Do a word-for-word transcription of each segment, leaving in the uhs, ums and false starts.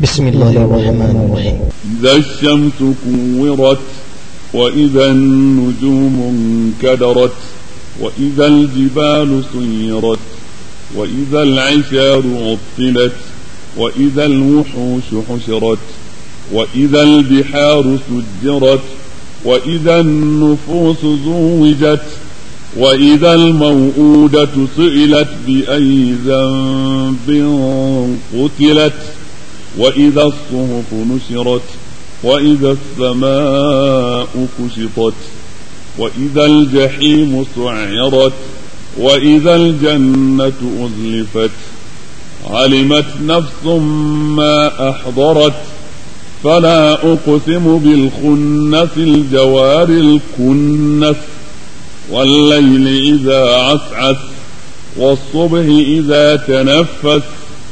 بسم الله الرحمن الرحيم. إذا الشمس كورت وإذا النجوم انكدرت وإذا الجبال سيرت وإذا العشار عطلت وإذا الوحوش حشرت وإذا البحار سجرت وإذا النفوس زوجت وإذا الموءودة سئلت بأي ذنب قتلت وإذا الصحف نشرت وإذا السماء كشطت وإذا الجحيم سعرت وإذا الجنة أزلفت علمت نفس ما أحضرت فلا أقسم بالخنس الجوار الكنس والليل إذا عسعس والصبح إذا تنفس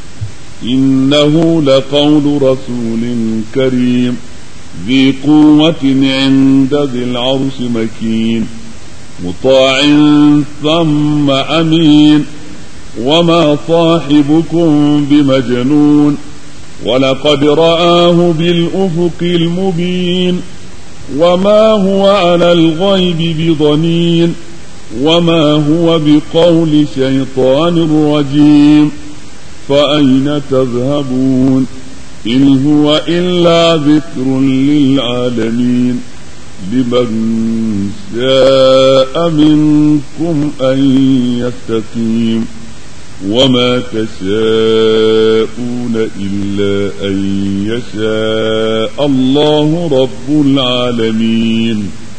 إنه لقول رسول كريم ذي قوة عند ذي العرش مكين مطاع ثم أمين وما صاحبكم بمجنون ولقد رآه بالأفق المبين وما هو على الغيب بضنين وما هو بقول شيطان رجيم فأين تذهبون إن هو إلا ذكر للعالمين لمن شاء منكم أن يستقيم وما تشاءون إلا أن يشاء الله رب العالمين.